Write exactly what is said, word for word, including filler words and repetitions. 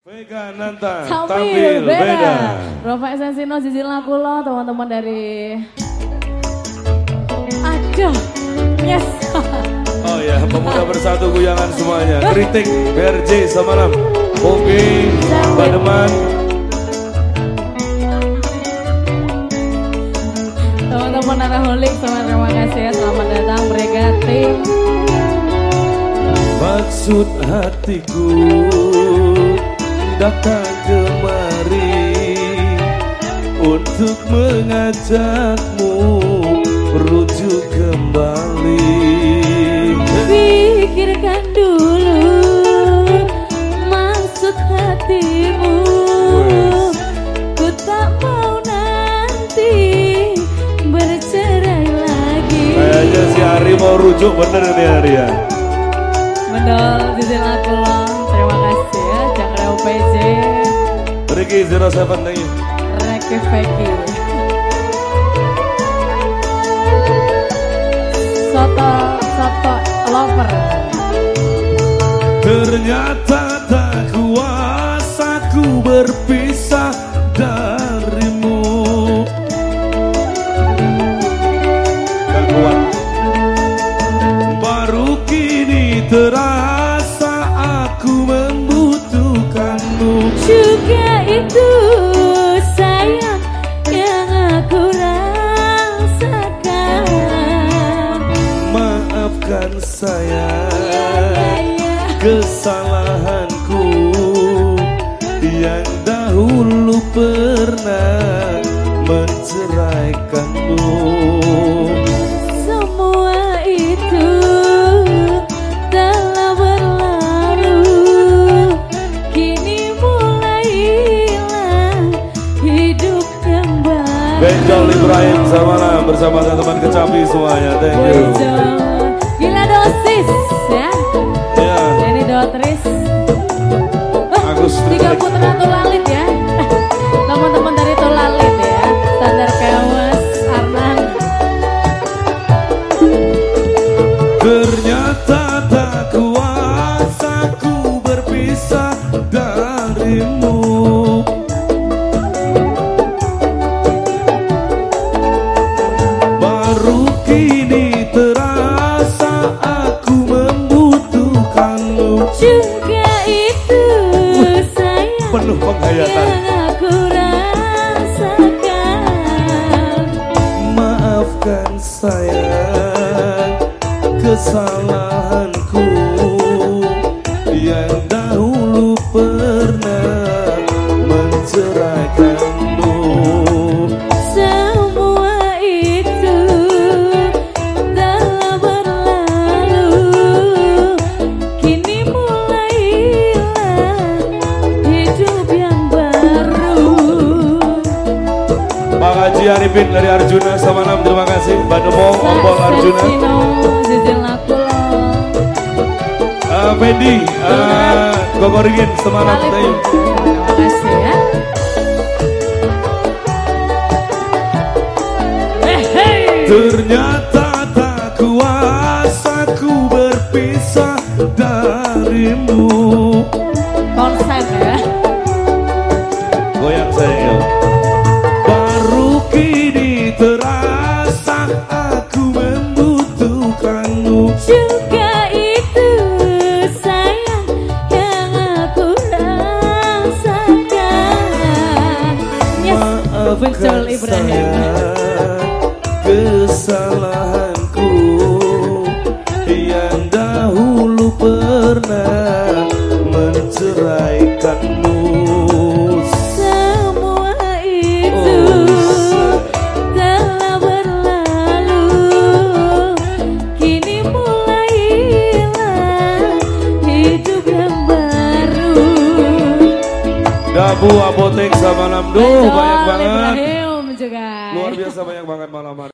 Vega Nanta, tampil beda, beda. Rafa Sensino, Zizil Nakulo, teman-teman dari Aduh, yes. Oh ya, pemuda bersatu guyangan semuanya. Kritik, B R J, semalam Oke, Bademan. Teman-teman Araholik, terima kasih ya, selamat datang Brega Tim. Maksud hatiku datang kemari untuk mengajakmu rujuk kembali. Pikirkan dulu maksud hatimu, ku tak mau nanti bercerai lagi. Kayaknya si Ari mau rujuk bener nih Ari ya. Bener, Zizil Nakulo, terima kasih ya, Jakra U P J Ricky nol tujuh, thank you. Reki Feki Soto, Soto Lover. Ternyata tak kuasa ku berpisah darimu. Gak kuat. Baru kini terasa aku membutuhkanmu. Juga itu sayang yang aku rasakan. Maafkan saya ya, ya, ya. Kesalahanku yang dahulu pernah menceraikanmu. Semua itu telah berlalu, kini mulai hilang hidup yang baru. Benjol Ibrahim Samara bersama teman-teman Kecapi semuanya, thank you. Benjol. Gila dosis ya. Ya. Ini Dotris. Agus Tiga putra Tulalit ya. Teman-teman dari Tulalit ya. Standar Kewas, Arnan. Ternyata tak kuasa ku berpisah darimu. Baru kini terasa aku membutuhkanmu. Juga itu sayang Penuh penghayatan. yang aku rasakan. Maafkan sayang kesalahanku yang dahulu pernah menceraikanmu. Semua itu telah berlalu, kini mulai hilang hidup yang baru. Pak Haji Arifin dari Arjuna Samanam, terima kasih. Bandemong, Ombol Arjuna. Sensino, Zizil Nakulo. Uh, Fendi, uh, Gogoringin, Semanam, thank you. Terima kasih ya. Ternyata tak kuasa ku berpisah darimu. Konsen ya. Goyang sayang. Baru kini terasa aku membutuhkanmu. Juga itu sayang yang aku rasakan. Yes, Bencol Maafkan Ibrahim. saya kesalahanku yang dahulu pernah menceraikanmu. Semua itu telah berlalu, kini mulai hilang hidup yang baru. Dabu Apotek Samalam, duh banyak banget. Ibrahim juga. Luar biasa banyak banget malam hari.